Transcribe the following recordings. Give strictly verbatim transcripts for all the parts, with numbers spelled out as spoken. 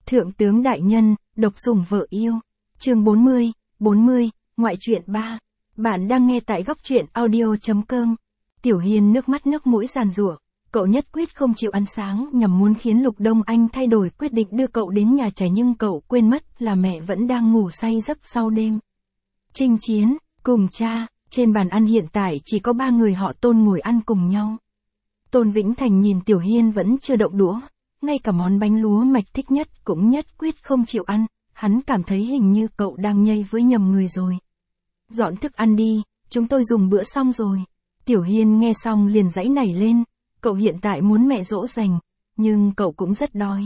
Thượng tướng đại nhân, độc sủng vợ yêu. Chương bốn mươi, bốn mươi, ngoại truyện ba. Bạn đang nghe tại góc truyện audio.com. Tiểu Hiên nước mắt nước mũi giàn giụa, cậu nhất quyết không chịu ăn sáng nhằm muốn khiến Lục Đông Anh thay đổi quyết định đưa cậu đến nhà trẻ, nhưng cậu quên mất là mẹ vẫn đang ngủ say giấc sau đêm chinh chiến, cùng cha. Trên bàn ăn hiện tại chỉ có ba người họ Tôn ngồi ăn cùng nhau. Tôn Vĩnh Thành nhìn Tiểu Hiên vẫn chưa động đũa, ngay cả món bánh lúa mạch thích nhất cũng nhất quyết không chịu ăn, hắn cảm thấy hình như cậu đang nhây với nhầm người rồi. Dọn thức ăn đi, chúng tôi dùng bữa xong rồi. Tiểu Hiên nghe xong liền giãy nảy lên, cậu hiện tại muốn mẹ dỗ dành, nhưng cậu cũng rất đói.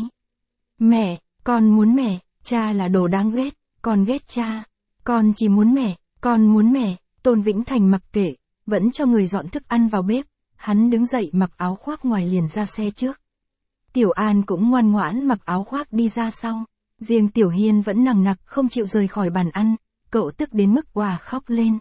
Mẹ, con muốn mẹ, cha là đồ đáng ghét, con ghét cha. Con chỉ muốn mẹ, con muốn mẹ. Tôn Vĩnh Thành mặc kệ, vẫn cho người dọn thức ăn vào bếp, hắn đứng dậy mặc áo khoác ngoài liền ra xe trước. Tiểu An cũng ngoan ngoãn mặc áo khoác đi ra sau, riêng Tiểu Hiên vẫn nằng nặc không chịu rời khỏi bàn ăn, cậu tức đến mức òa khóc lên.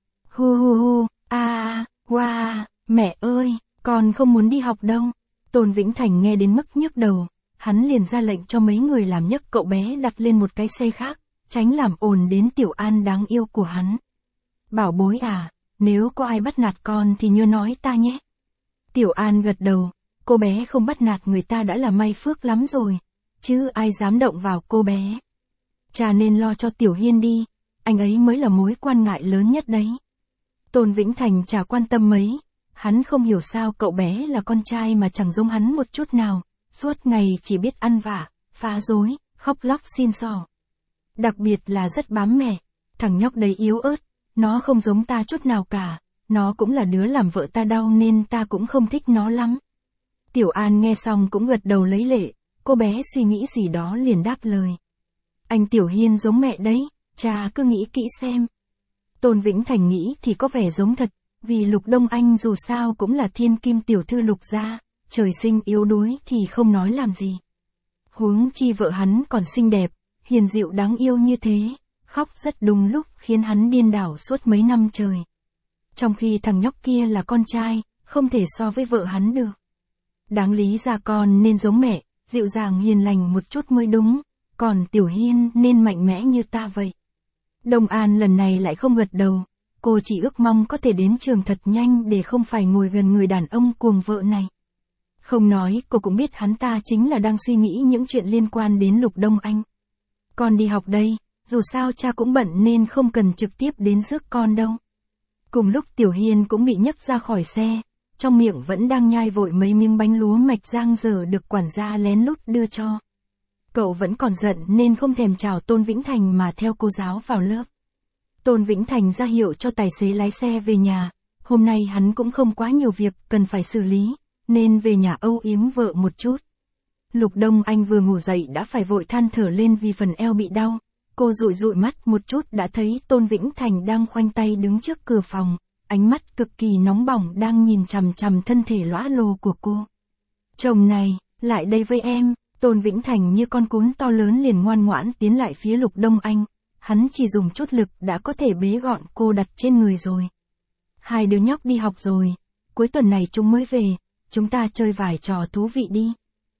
Hu hu hu, a a, wa, mẹ ơi, con không muốn đi học đâu. Tôn Vĩnh Thành nghe đến mức nhức đầu, hắn liền ra lệnh cho mấy người làm nhấc cậu bé đặt lên một cái xe khác, tránh làm ồn đến Tiểu An đáng yêu của hắn. Bảo bối à, nếu có ai bắt nạt con thì nhớ nói ta nhé. Tiểu An gật đầu, cô bé không bắt nạt người ta đã là may phước lắm rồi, chứ ai dám động vào cô bé. Cha nên lo cho Tiểu Hiên đi, anh ấy mới là mối quan ngại lớn nhất đấy. Tôn Vĩnh Thành chả quan tâm mấy, hắn không hiểu sao cậu bé là con trai mà chẳng giống hắn một chút nào, suốt ngày chỉ biết ăn vạ, phá rối, khóc lóc xin xỏ. Đặc biệt là rất bám mẹ, thằng nhóc đấy yếu ớt. Nó không giống ta chút nào cả, nó cũng là đứa làm vợ ta đau nên ta cũng không thích nó lắm. Tiểu An nghe xong cũng gật đầu lấy lệ, cô bé suy nghĩ gì đó liền đáp lời. Anh Tiểu Hiên giống mẹ đấy, cha cứ nghĩ kỹ xem. Tôn Vĩnh Thành nghĩ thì có vẻ giống thật, vì Lục Đông Anh dù sao cũng là thiên kim tiểu thư Lục gia, trời sinh yếu đuối thì không nói làm gì. Huống chi vợ hắn còn xinh đẹp, hiền dịu đáng yêu như thế. Khóc rất đúng lúc khiến hắn điên đảo suốt mấy năm trời. Trong khi thằng nhóc kia là con trai, không thể so với vợ hắn được. Đáng lý ra con nên giống mẹ, dịu dàng hiền lành một chút mới đúng, còn Tiểu Hiên nên mạnh mẽ như ta vậy. Đông An lần này lại không gật đầu, cô chỉ ước mong có thể đến trường thật nhanh để không phải ngồi gần người đàn ông cuồng vợ này. Không nói, cô cũng biết hắn ta chính là đang suy nghĩ những chuyện liên quan đến Lục Đông Anh. Con đi học đây. Dù sao cha cũng bận nên không cần trực tiếp đến rước con đâu. Cùng lúc Tiểu Hiên cũng bị nhấc ra khỏi xe, trong miệng vẫn đang nhai vội mấy miếng bánh lúa mạch rang dở được quản gia lén lút đưa cho. Cậu vẫn còn giận nên không thèm chào Tôn Vĩnh Thành mà theo cô giáo vào lớp. Tôn Vĩnh Thành ra hiệu cho tài xế lái xe về nhà, hôm nay hắn cũng không quá nhiều việc cần phải xử lý, nên về nhà âu yếm vợ một chút. Lục Đông Anh vừa ngủ dậy đã phải vội than thở lên vì phần eo bị đau. Cô dụi dụi mắt một chút đã thấy Tôn Vĩnh Thành đang khoanh tay đứng trước cửa phòng, ánh mắt cực kỳ nóng bỏng đang nhìn chằm chằm thân thể lõa lồ của cô. Chồng này, lại đây với em. Tôn Vĩnh Thành như con cún to lớn liền ngoan ngoãn tiến lại phía Lục Đông Anh, hắn chỉ dùng chút lực đã có thể bế gọn cô đặt trên người rồi. Hai đứa nhóc đi học rồi, cuối tuần này chúng mới về, chúng ta chơi vài trò thú vị đi.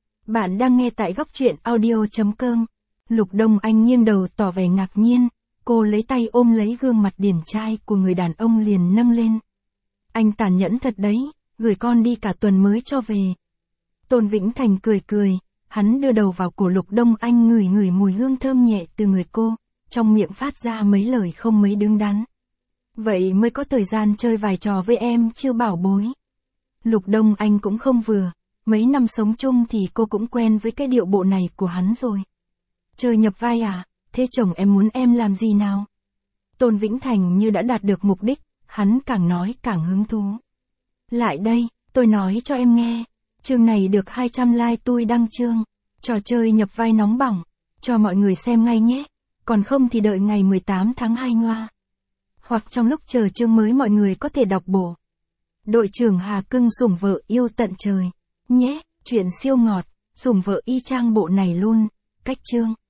Bạn đang nghe tại góc truyện audio.com. Lục Đông Anh nghiêng đầu tỏ vẻ ngạc nhiên, cô lấy tay ôm lấy gương mặt điển trai của người đàn ông liền nâng lên. Anh tàn nhẫn thật đấy, gửi con đi cả tuần mới cho về. Tôn Vĩnh Thành cười cười, hắn đưa đầu vào cổ Lục Đông Anh ngửi ngửi mùi hương thơm nhẹ từ người cô, trong miệng phát ra mấy lời không mấy đứng đắn. Vậy mới có thời gian chơi vài trò với em chưa bảo bối. Lục Đông Anh cũng không vừa, mấy năm sống chung thì cô cũng quen với cái điệu bộ này của hắn rồi. Chơi nhập vai à, thế chồng em muốn em làm gì nào? Tôn Vĩnh Thành như đã đạt được mục đích, hắn càng nói càng hứng thú. Lại đây, tôi nói cho em nghe, chương này được hai trăm like tôi đăng chương, trò chơi nhập vai nóng bỏng, cho mọi người xem ngay nhé, còn không thì đợi ngày mười tám tháng hai ngoa. Hoặc trong lúc chờ chương mới mọi người có thể đọc bổ. Đội trưởng Hà Cưng sủng vợ yêu tận trời, nhé, chuyện siêu ngọt, sủng vợ y chang bộ này luôn, cách chương.